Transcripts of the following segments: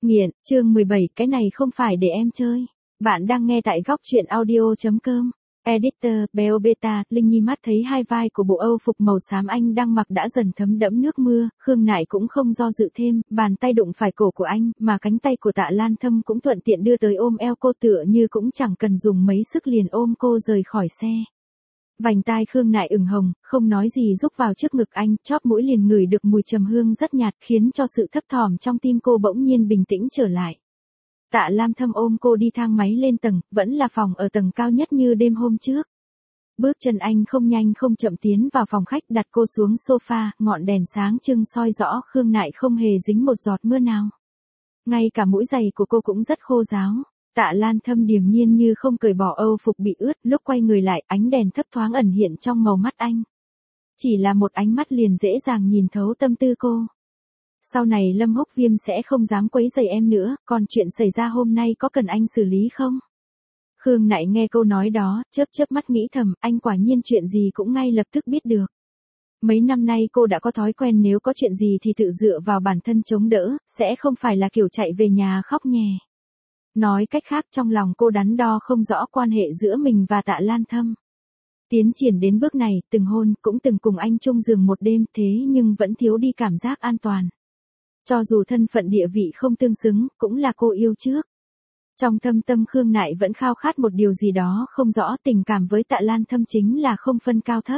Nghiện, chương 17, cái này không phải để em chơi. Bạn đang nghe tại góc truyện audio.com. Editor, Beo Beta, Linh Nhi mắt thấy hai vai của bộ Âu phục màu xám anh đang mặc đã dần thấm đẫm nước mưa, Khương Nại cũng không do dự thêm, bàn tay đụng phải cổ của anh, mà cánh tay của Tạ Lan Thâm cũng thuận tiện đưa tới ôm eo cô tựa như cũng chẳng cần dùng mấy sức liền ôm cô rời khỏi xe. Vành tai Khương Nại ửng hồng, không nói gì rúc vào trước ngực anh, chóp mũi liền ngửi được mùi trầm hương rất nhạt khiến cho sự thấp thỏm trong tim cô bỗng nhiên bình tĩnh trở lại. Tạ Lam Thâm ôm cô đi thang máy lên tầng, vẫn là phòng ở tầng cao nhất như đêm hôm trước. Bước chân anh không nhanh không chậm tiến vào phòng khách đặt cô xuống sofa, ngọn đèn sáng trưng soi rõ Khương Nại không hề dính một giọt mưa nào. Ngay cả mũi giày của cô cũng rất khô ráo. Tạ Lan Thâm điềm nhiên như không cởi bỏ Âu phục bị ướt, lúc quay người lại, ánh đèn thấp thoáng ẩn hiện trong màu mắt anh. Chỉ là một ánh mắt liền dễ dàng nhìn thấu tâm tư cô. Sau này Lâm Húc Viêm sẽ không dám quấy rầy em nữa, còn chuyện xảy ra hôm nay có cần anh xử lý không? Khương Nại nghe câu nói đó, chớp chớp mắt nghĩ thầm, anh quả nhiên chuyện gì cũng ngay lập tức biết được. Mấy năm nay cô đã có thói quen nếu có chuyện gì thì tự dựa vào bản thân chống đỡ, sẽ không phải là kiểu chạy về nhà khóc nhè. Nói cách khác trong lòng cô đắn đo không rõ quan hệ giữa mình và Tạ Lan Thâm. Tiến triển đến bước này, từng hôn, cũng từng cùng anh chung giường một đêm thế nhưng vẫn thiếu đi cảm giác an toàn. Cho dù thân phận địa vị không tương xứng, cũng là cô yêu trước. Trong thâm tâm Khương Nại vẫn khao khát một điều gì đó không rõ, tình cảm với Tạ Lan Thâm chính là không phân cao thấp.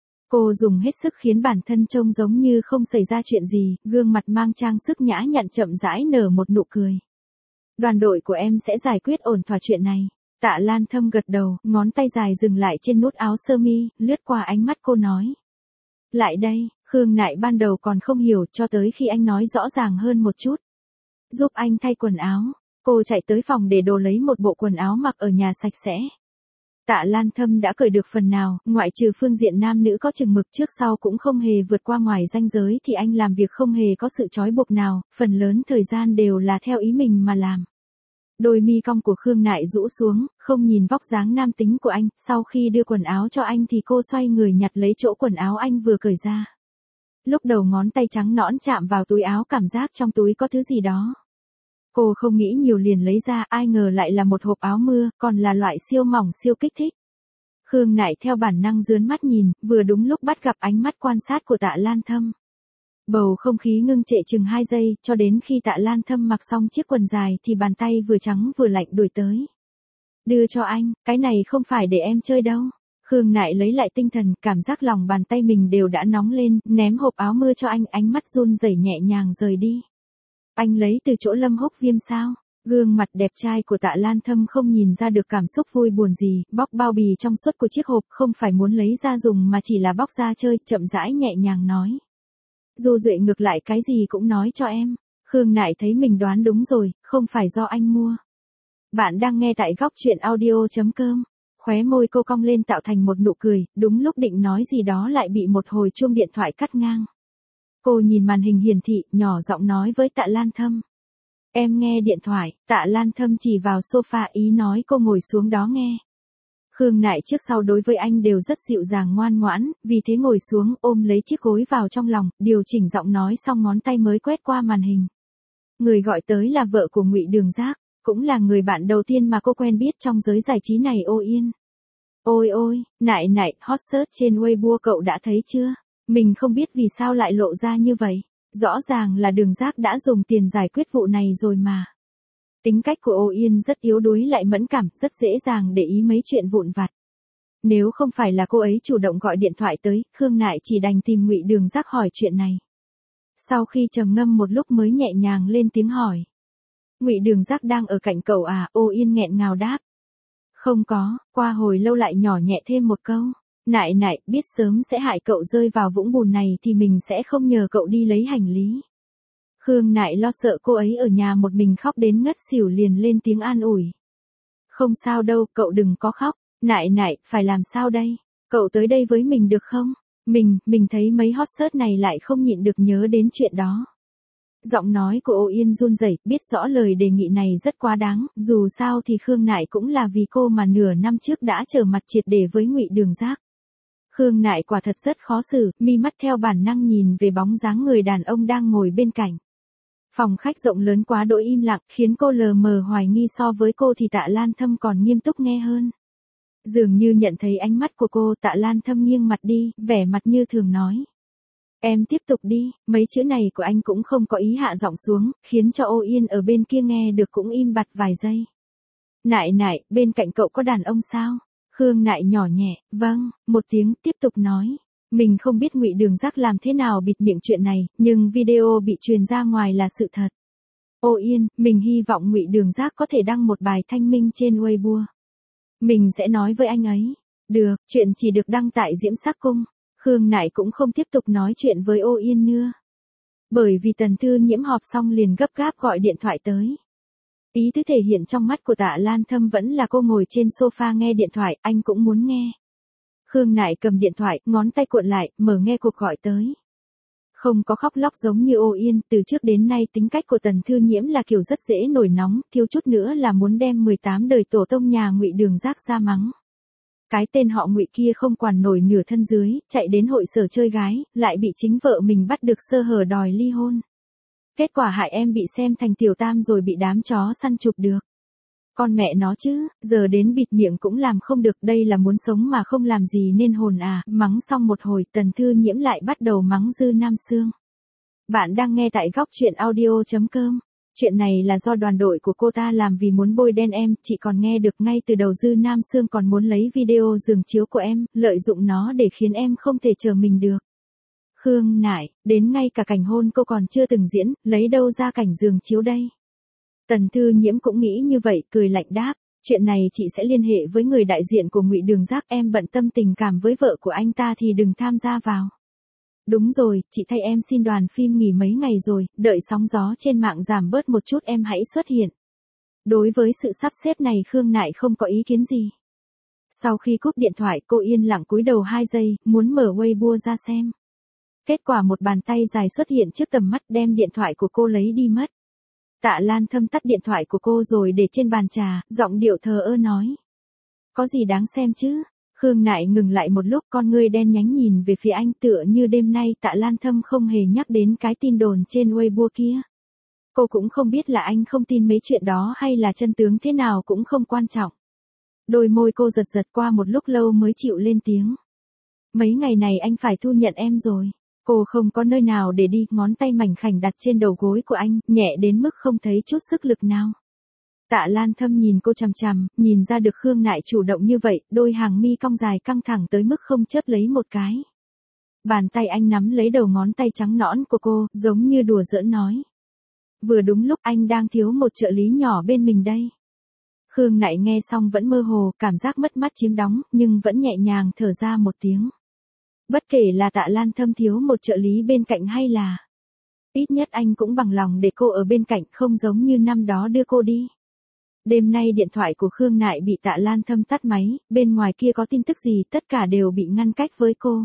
Cô dùng hết sức khiến bản thân trông giống như không xảy ra chuyện gì, gương mặt mang trang sức nhã nhặn chậm rãi nở một nụ cười. Đoàn đội của em sẽ giải quyết ổn thỏa chuyện này. Tạ Lan Thâm gật đầu, ngón tay dài dừng lại trên nút áo sơ mi, lướt qua ánh mắt cô nói. Lại đây, Khương Nại ban đầu còn không hiểu cho tới khi anh nói rõ ràng hơn một chút. Giúp anh thay quần áo. Cô chạy tới phòng để đồ lấy một bộ quần áo mặc ở nhà sạch sẽ. Tạ Lan Thâm đã cởi được phần nào, ngoại trừ phương diện nam nữ có chừng mực trước sau cũng không hề vượt qua ngoài ranh giới thì anh làm việc không hề có sự trói buộc nào, phần lớn thời gian đều là theo ý mình mà làm. Đôi mi cong của Khương Nại rũ xuống, không nhìn vóc dáng nam tính của anh, sau khi đưa quần áo cho anh thì cô xoay người nhặt lấy chỗ quần áo anh vừa cởi ra. Lúc đầu ngón tay trắng nõn chạm vào túi áo cảm giác trong túi có thứ gì đó. Cô không nghĩ nhiều liền lấy ra, ai ngờ lại là một hộp áo mưa, còn là loại siêu mỏng siêu kích thích. Khương Nại theo bản năng dướn mắt nhìn, vừa đúng lúc bắt gặp ánh mắt quan sát của Tạ Lan Thâm. Bầu không khí ngưng trệ chừng 2 giây, cho đến khi Tạ Lan Thâm mặc xong chiếc quần dài thì bàn tay vừa trắng vừa lạnh đuổi tới. Đưa cho anh, cái này không phải để em chơi đâu. Khương Nại lấy lại tinh thần, cảm giác lòng bàn tay mình đều đã nóng lên, ném hộp áo mưa cho anh, ánh mắt run rẩy nhẹ nhàng rời đi. Anh lấy từ chỗ Lâm Húc Viêm sao? Gương mặt đẹp trai của Tạ Lan Thâm không nhìn ra được cảm xúc vui buồn gì, bóc bao bì trong suốt của chiếc hộp không phải muốn lấy ra dùng mà chỉ là bóc ra chơi, chậm rãi nhẹ nhàng nói. Du Duệ ngược lại cái gì cũng nói cho em. Khương Nại thấy mình đoán đúng rồi, không phải do anh mua. Bạn đang nghe tại góc truyện audio.com. Khóe môi cô cong lên tạo thành một nụ cười, đúng lúc định nói gì đó lại bị một hồi chuông điện thoại cắt ngang. Cô nhìn màn hình hiển thị, nhỏ giọng nói với Tạ Lan Thâm. Em nghe điện thoại, Tạ Lan Thâm chỉ vào sofa ý nói cô ngồi xuống đó nghe. Khương Nại trước sau đối với anh đều rất dịu dàng ngoan ngoãn, vì thế ngồi xuống ôm lấy chiếc gối vào trong lòng, điều chỉnh giọng nói xong ngón tay mới quét qua màn hình. Người gọi tới là vợ của Ngụy Đường Giác, cũng là người bạn đầu tiên mà cô quen biết trong giới giải trí này. Ô Yên. Ôi ôi, Nại Nại, hot search trên Weibo cậu đã thấy chưa? Mình không biết vì sao lại lộ ra như vậy. Rõ ràng là Đường Giác đã dùng tiền giải quyết vụ này rồi mà. Tính cách của Ô Yên rất yếu đuối lại mẫn cảm, rất dễ dàng để ý mấy chuyện vụn vặt. Nếu không phải là cô ấy chủ động gọi điện thoại tới, Khương Nại chỉ đành tìm Ngụy Đường Giác hỏi chuyện này. Sau khi trầm ngâm một lúc mới nhẹ nhàng lên tiếng hỏi. Ngụy Đường Giác đang ở cạnh cậu à? Ô Yên nghẹn ngào đáp. Không có, qua hồi lâu lại nhỏ nhẹ thêm một câu. Nại Nại, biết sớm sẽ hại cậu rơi vào vũng bùn này thì mình sẽ không nhờ cậu đi lấy hành lý. Khương Nại lo sợ cô ấy ở nhà một mình khóc đến ngất xỉu liền lên tiếng an ủi. Không sao đâu, cậu đừng có khóc. Nại Nại, phải làm sao đây? Cậu tới đây với mình được không? Mình thấy mấy hot search này lại không nhịn được nhớ đến chuyện đó. Giọng nói của Ô Yên run rẩy, biết rõ lời đề nghị này rất quá đáng, dù sao thì Khương Nại cũng là vì cô mà nửa năm trước đã trở mặt triệt để với Ngụy Đường Giác. Khương Nại quả thật rất khó xử, mi mắt theo bản năng nhìn về bóng dáng người đàn ông đang ngồi bên cạnh. Phòng khách rộng lớn quá đỗi im lặng, khiến cô lờ mờ hoài nghi so với cô thì Tạ Lan Thâm còn nghiêm túc nghe hơn. Dường như nhận thấy ánh mắt của cô, Tạ Lan Thâm nghiêng mặt đi, vẻ mặt như thường nói. Em tiếp tục đi, mấy chữ này của anh cũng không có ý hạ giọng xuống, khiến cho Ô Yên ở bên kia nghe được cũng im bặt vài giây. Nại nại, bên cạnh cậu có đàn ông sao? Khương Nại nhỏ nhẹ, vâng, một tiếng tiếp tục nói. Mình không biết Ngụy Đường Giác làm thế nào bịt miệng chuyện này, nhưng video bị truyền ra ngoài là sự thật. Ô Yên, mình hy vọng Ngụy Đường Giác có thể đăng một bài thanh minh trên Weibo. Mình sẽ nói với anh ấy. Được, chuyện chỉ được đăng tại Diễm Sắc Cung. Khương Nại cũng không tiếp tục nói chuyện với Ô Yên nữa. Bởi vì Tần Thư Nhiễm họp xong liền gấp gáp gọi điện thoại tới. Ý tứ thể hiện trong mắt của Tạ Lan Thâm vẫn là cô ngồi trên sofa nghe điện thoại, anh cũng muốn nghe. Khương Nại cầm điện thoại, ngón tay cuộn lại, mở nghe cuộc gọi tới. Không có khóc lóc giống như Ô Yên, từ trước đến nay tính cách của Tần Thư Nhiễm là kiểu rất dễ nổi nóng, thiếu chút nữa là muốn đem 18 đời tổ tông nhà Ngụy Đường Giác ra mắng. Cái tên họ Ngụy kia không quản nổi nửa thân dưới, chạy đến hội sở chơi gái, lại bị chính vợ mình bắt được sơ hở đòi ly hôn. Kết quả hại em bị xem thành tiểu tam rồi bị đám chó săn chụp được. Con mẹ nó chứ, giờ đến bịt miệng cũng làm không được, đây là muốn sống mà không làm gì nên hồn à. Mắng xong một hồi, Tần Thư Nhiễm lại bắt đầu mắng Dư Nam Sương. Bạn đang nghe tại góc truyện audio.com. Chuyện này là do đoàn đội của cô ta làm vì muốn bôi đen em, chị còn nghe được ngay từ đầu Dư Nam Sương còn muốn lấy video giường chiếu của em, lợi dụng nó để khiến em không thể chờ mình được. Khương Nại, đến ngay cả cảnh hôn cô còn chưa từng diễn, lấy đâu ra cảnh giường chiếu đây? Tần Thư Nhiễm cũng nghĩ như vậy, cười lạnh đáp, chuyện này chị sẽ liên hệ với người đại diện của Ngụy Đường Giác, em bận tâm tình cảm với vợ của anh ta thì đừng tham gia vào. Đúng rồi, chị thay em xin đoàn phim nghỉ mấy ngày rồi, đợi sóng gió trên mạng giảm bớt một chút em hãy xuất hiện. Đối với sự sắp xếp này Khương Nại không có ý kiến gì. Sau khi cúp điện thoại cô yên lặng cúi đầu 2 giây, muốn mở Weibo ra xem. Kết quả một bàn tay dài xuất hiện trước tầm mắt đem điện thoại của cô lấy đi mất. Tạ Lan Thâm tắt điện thoại của cô rồi để trên bàn trà, giọng điệu thờ ơ nói. Có gì đáng xem chứ? Khương Nại ngừng lại một lúc, con ngươi đen nhánh nhìn về phía anh, tựa như đêm nay Tạ Lan Thâm không hề nhắc đến cái tin đồn trên Weibo kia. Cô cũng không biết là anh không tin mấy chuyện đó hay là chân tướng thế nào cũng không quan trọng. Đôi môi cô giật giật qua một lúc lâu mới chịu lên tiếng. Mấy ngày này anh phải thu nhận em rồi. Cô không có nơi nào để đi, ngón tay mảnh khảnh đặt trên đầu gối của anh, nhẹ đến mức không thấy chút sức lực nào. Tạ Lan Thâm nhìn cô chằm chằm, nhìn ra được Khương Nại chủ động như vậy, đôi hàng mi cong dài căng thẳng tới mức không chớp lấy một cái. Bàn tay anh nắm lấy đầu ngón tay trắng nõn của cô, giống như đùa giỡn nói. Vừa đúng lúc anh đang thiếu một trợ lý nhỏ bên mình đây. Khương Nại nghe xong vẫn mơ hồ, cảm giác mất mát chiếm đóng, nhưng vẫn nhẹ nhàng thở ra một tiếng. Bất kể là Tạ Lan Thâm thiếu một trợ lý bên cạnh hay là... Ít nhất anh cũng bằng lòng để cô ở bên cạnh, không giống như năm đó đưa cô đi. Đêm nay điện thoại của Khương Nại bị Tạ Lan Thâm tắt máy, bên ngoài kia có tin tức gì tất cả đều bị ngăn cách với cô.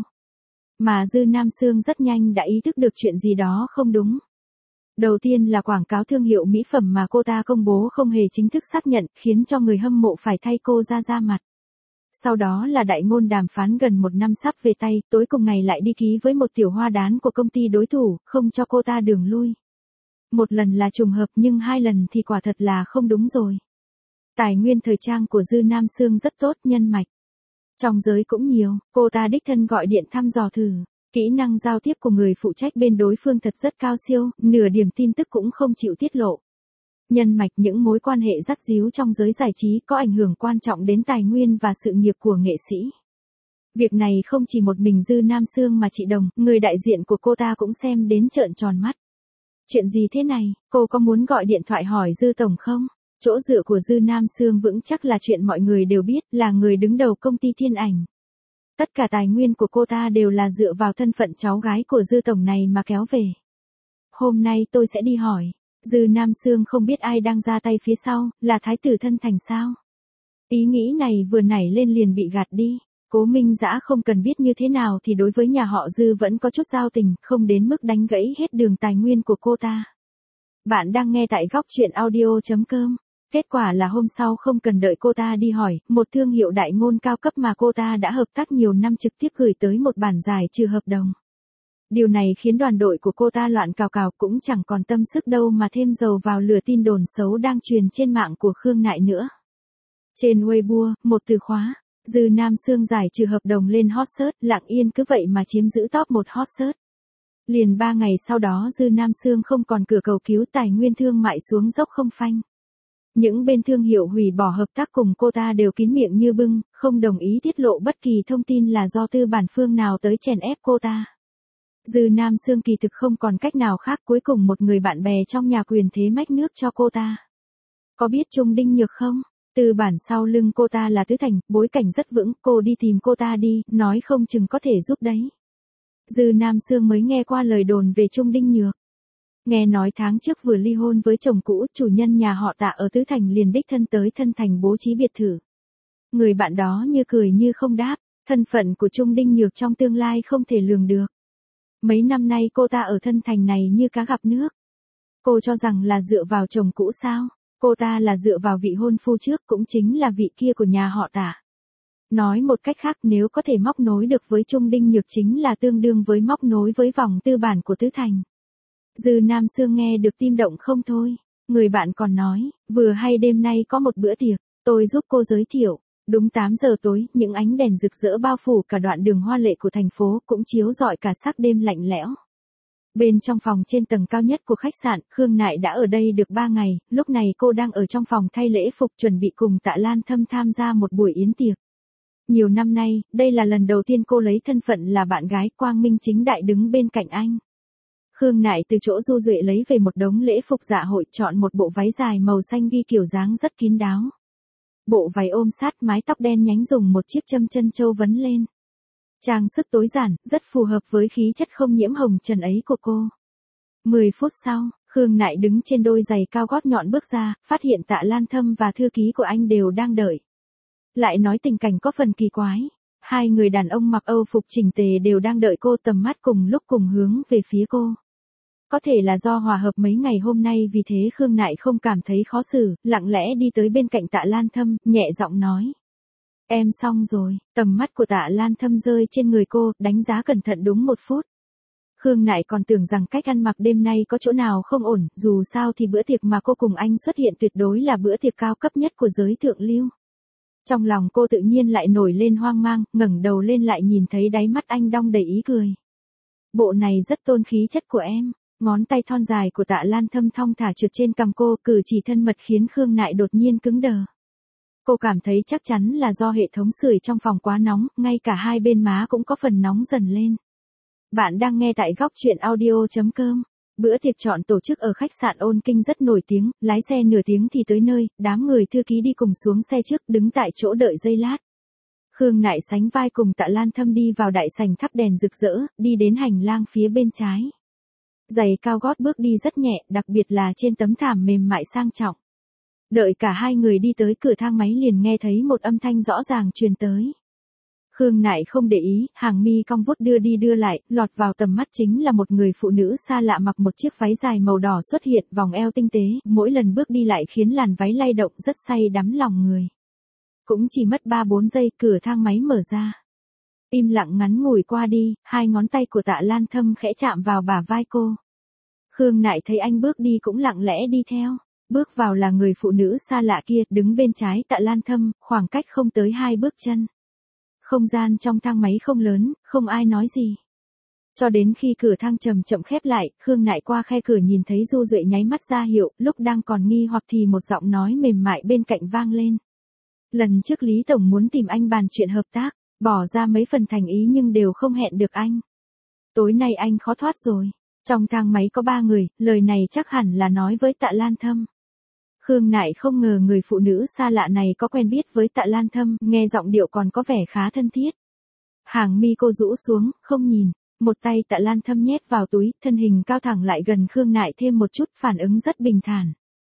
Mà Dư Nam Sương rất nhanh đã ý thức được chuyện gì đó không đúng. Đầu tiên là quảng cáo thương hiệu mỹ phẩm mà cô ta công bố không hề chính thức xác nhận, khiến cho người hâm mộ phải thay cô ra mặt. Sau đó là đại ngôn đàm phán gần 1 năm sắp về tay, tối cùng ngày lại đi ký với một tiểu hoa đán của công ty đối thủ, không cho cô ta đường lui. Một lần là trùng hợp nhưng 2 lần thì quả thật là không đúng rồi. Tài nguyên thời trang của Dư Nam Sương rất tốt, nhân mạch. Trong giới cũng nhiều, cô ta đích thân gọi điện thăm dò thử. Kỹ năng giao tiếp của người phụ trách bên đối phương thật rất cao siêu, nửa điểm tin tức cũng không chịu tiết lộ. Nhân mạch những mối quan hệ rắc ríu trong giới giải trí có ảnh hưởng quan trọng đến tài nguyên và sự nghiệp của nghệ sĩ. Việc này không chỉ một mình Dư Nam Sương mà chị Đồng, người đại diện của cô ta cũng xem đến trợn tròn mắt. Chuyện gì thế này, cô có muốn gọi điện thoại hỏi Dư Tổng không? Chỗ dựa của Dư Nam Sương vững chắc là chuyện mọi người đều biết, là người đứng đầu công ty Thiên Ảnh. Tất cả tài nguyên của cô ta đều là dựa vào thân phận cháu gái của Dư Tổng này mà kéo về. Hôm nay tôi sẽ đi hỏi. Dư Nam Sương không biết ai đang ra tay phía sau, là Thái tử Thân Thành sao? Ý nghĩ này vừa nảy lên liền bị gạt đi. Cố Minh Dã không cần biết như thế nào thì đối với nhà họ Dư vẫn có chút giao tình, không đến mức đánh gãy hết đường tài nguyên của cô ta. Bạn đang nghe tại góc truyện audio.com. Kết quả là hôm sau không cần đợi cô ta đi hỏi, một thương hiệu đại ngôn cao cấp mà cô ta đã hợp tác nhiều năm trực tiếp gửi tới một bản giải trừ hợp đồng. Điều này khiến đoàn đội của cô ta loạn cào cào, cũng chẳng còn tâm sức đâu mà thêm dầu vào lửa tin đồn xấu đang truyền trên mạng của Khương Nại nữa. Trên Weibo, một từ khóa, Dư Nam Sương giải trừ hợp đồng lên hot search, lặng yên cứ vậy mà chiếm giữ top 1 hot search. Liền 3 ngày sau đó Dư Nam Sương không còn cửa cầu cứu, tài nguyên thương mại xuống dốc không phanh. Những bên thương hiệu hủy bỏ hợp tác cùng cô ta đều kín miệng như bưng, không đồng ý tiết lộ bất kỳ thông tin là do tư bản phương nào tới chèn ép cô ta. Dư Nam Sương kỳ thực không còn cách nào khác, cuối cùng một người bạn bè trong nhà quyền thế mách nước cho cô ta. Có biết Trung Đinh Nhược không? Tư bản sau lưng cô ta là Tứ Thành, bối cảnh rất vững, cô đi tìm cô ta đi, nói không chừng có thể giúp đấy. Dư Nam Sương mới nghe qua lời đồn về Trung Đinh Nhược. Nghe nói tháng trước vừa ly hôn với chồng cũ, chủ nhân nhà họ Tạ ở Tứ Thành liền đích thân tới Thân Thành bố trí biệt thự. Người bạn đó như cười như không đáp, thân phận của Trung Đinh Nhược trong tương lai không thể lường được. Mấy năm nay cô ta ở Thân Thành này như cá gặp nước. Cô cho rằng là dựa vào chồng cũ sao? Cô ta là dựa vào vị hôn phu trước, cũng chính là vị kia của nhà họ Tạ. Nói một cách khác, nếu có thể móc nối được với Trung Đinh Nhược chính là tương đương với móc nối với vòng tư bản của Tứ Thành. Dư Nam Sương nghe được tim động không thôi. Người bạn còn nói, vừa hay đêm nay có một bữa tiệc, tôi giúp cô giới thiệu. Đúng 8 giờ tối, những ánh đèn rực rỡ bao phủ cả đoạn đường hoa lệ của thành phố, cũng chiếu rọi cả sắc đêm lạnh lẽo. Bên trong phòng trên tầng cao nhất của khách sạn, Khương Nại đã ở đây được 3 ngày, lúc này cô đang ở trong phòng thay lễ phục chuẩn bị cùng Tạ Lan Thâm tham gia một buổi yến tiệc. Nhiều năm nay, đây là lần đầu tiên cô lấy thân phận là bạn gái, quang minh chính đại đứng bên cạnh anh. Khương Nại từ chỗ Du Duệ lấy về một đống lễ phục dạ hội, chọn một bộ váy dài màu xanh ghi kiểu dáng rất kín đáo. Bộ váy ôm sát, mái tóc đen nhánh dùng một chiếc châm chân châu vấn lên. Trang sức tối giản, rất phù hợp với khí chất không nhiễm hồng trần ấy của cô. 10 phút sau, Khương Nại đứng trên đôi giày cao gót nhọn bước ra, phát hiện Tạ Lan Thâm và thư ký của anh đều đang đợi. Lại nói tình cảnh có phần kỳ quái. Hai người đàn ông mặc Âu phục chỉnh tề đều đang đợi cô, tầm mắt cùng lúc cùng hướng về phía cô. Có thể là do hòa hợp mấy ngày hôm nay, vì thế Khương Nại không cảm thấy khó xử, lặng lẽ đi tới bên cạnh Tạ Lan Thâm, nhẹ giọng nói. Em xong rồi. Tầm mắt của Tạ Lan Thâm rơi trên người cô, đánh giá cẩn thận đúng 1 phút. Khương Nại còn tưởng rằng cách ăn mặc đêm nay có chỗ nào không ổn, dù sao thì bữa tiệc mà cô cùng anh xuất hiện tuyệt đối là bữa tiệc cao cấp nhất của giới thượng lưu. Trong lòng cô tự nhiên lại nổi lên hoang mang, ngẩng đầu lên lại nhìn thấy đáy mắt anh đong đầy ý cười. Bộ này rất tôn khí chất của em. Ngón tay thon dài của Tạ Lan Thâm thong thả trượt trên cằm cô, cử chỉ thân mật khiến Khương Nại đột nhiên cứng đờ. Cô cảm thấy chắc chắn là do hệ thống sưởi trong phòng quá nóng, ngay cả hai bên má cũng có phần nóng dần lên. Bạn đang nghe tại góc truyện audio.com. Bữa tiệc chọn tổ chức ở khách sạn Ôn Kinh rất nổi tiếng, lái xe nửa tiếng thì tới nơi, đám người thư ký đi cùng xuống xe trước, đứng tại chỗ đợi giây lát. Khương Nại sánh vai cùng Tạ Lan Thâm đi vào đại sảnh thắp đèn rực rỡ, đi đến hành lang phía bên trái. Giày cao gót bước đi rất nhẹ, đặc biệt là trên tấm thảm mềm mại sang trọng. Đợi cả hai người đi tới cửa thang máy liền nghe thấy một âm thanh rõ ràng truyền tới. Khương Nại không để ý, hàng mi cong vút đưa đi đưa lại, lọt vào tầm mắt chính là một người phụ nữ xa lạ mặc một chiếc váy dài màu đỏ xuất hiện, vòng eo tinh tế, mỗi lần bước đi lại khiến làn váy lay động, rất say đắm lòng người. Cũng chỉ mất 3-4 giây, cửa thang máy mở ra. Im lặng ngắn ngủi qua đi, hai ngón tay của Tạ Lan Thâm khẽ chạm vào bả vai cô. Khương Nại thấy anh bước đi cũng lặng lẽ đi theo. Bước vào là người phụ nữ xa lạ kia, đứng bên trái Tạ Lan Thâm, khoảng cách không tới 2 bước chân. Không gian trong thang máy không lớn, không ai nói gì. Cho đến khi cửa thang chậm chậm khép lại, Khương Nại qua khe cửa nhìn thấy Du Duệ nháy mắt ra hiệu, lúc đang còn nghi hoặc thì một giọng nói mềm mại bên cạnh vang lên. Lần trước Lý Tổng muốn tìm anh bàn chuyện hợp tác, bỏ ra mấy phần thành ý nhưng đều không hẹn được anh. Tối nay anh khó thoát rồi. Trong thang máy có 3 người, lời này chắc hẳn là nói với Tạ Lan Thâm. Khương Nại không ngờ người phụ nữ xa lạ này có quen biết với Tạ Lan Thâm, nghe giọng điệu còn có vẻ khá thân thiết. Hàng mi cô rũ xuống, không nhìn, một tay Tạ Lan Thâm nhét vào túi, thân hình cao thẳng lại gần Khương Nại thêm một chút, phản ứng rất bình thản.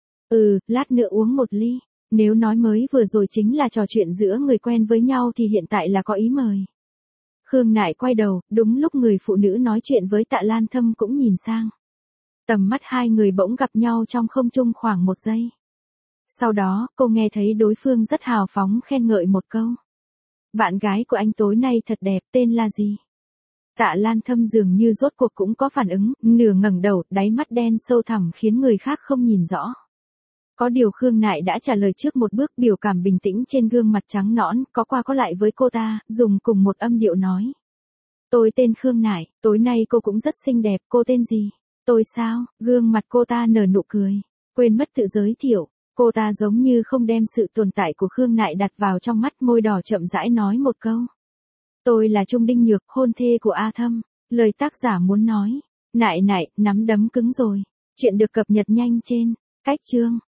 Lát nữa uống một ly. Nếu nói mới vừa rồi chính là trò chuyện giữa người quen với nhau thì hiện tại là có ý mời. Khương Nại quay đầu, đúng lúc người phụ nữ nói chuyện với Tạ Lan Thâm cũng nhìn sang. Tầm mắt hai người bỗng gặp nhau trong không trung khoảng 1 giây. Sau đó, cô nghe thấy đối phương rất hào phóng khen ngợi một câu. Bạn gái của anh tối nay thật đẹp, tên là gì? Tạ Lan Thâm dường như rốt cuộc cũng có phản ứng, nửa ngẩng đầu, đáy mắt đen sâu thẳm khiến người khác không nhìn rõ. Có điều Khương Nại đã trả lời trước một bước, biểu cảm bình tĩnh trên gương mặt trắng nõn, có qua có lại với cô ta, dùng cùng một âm điệu nói. Tôi tên Khương Nại, tối nay cô cũng rất xinh đẹp, cô tên gì? Tôi sao? Gương mặt cô ta nở nụ cười, quên mất tự giới thiệu. Cô ta giống như không đem sự tồn tại của Khương Nại đặt vào trong mắt, môi đỏ chậm rãi nói một câu. Tôi là Trung Đinh Nhược, hôn thê của A Thâm. Lời tác giả muốn nói. Nại nại, nắm đấm cứng rồi. Chuyện được cập nhật nhanh trên cách chương.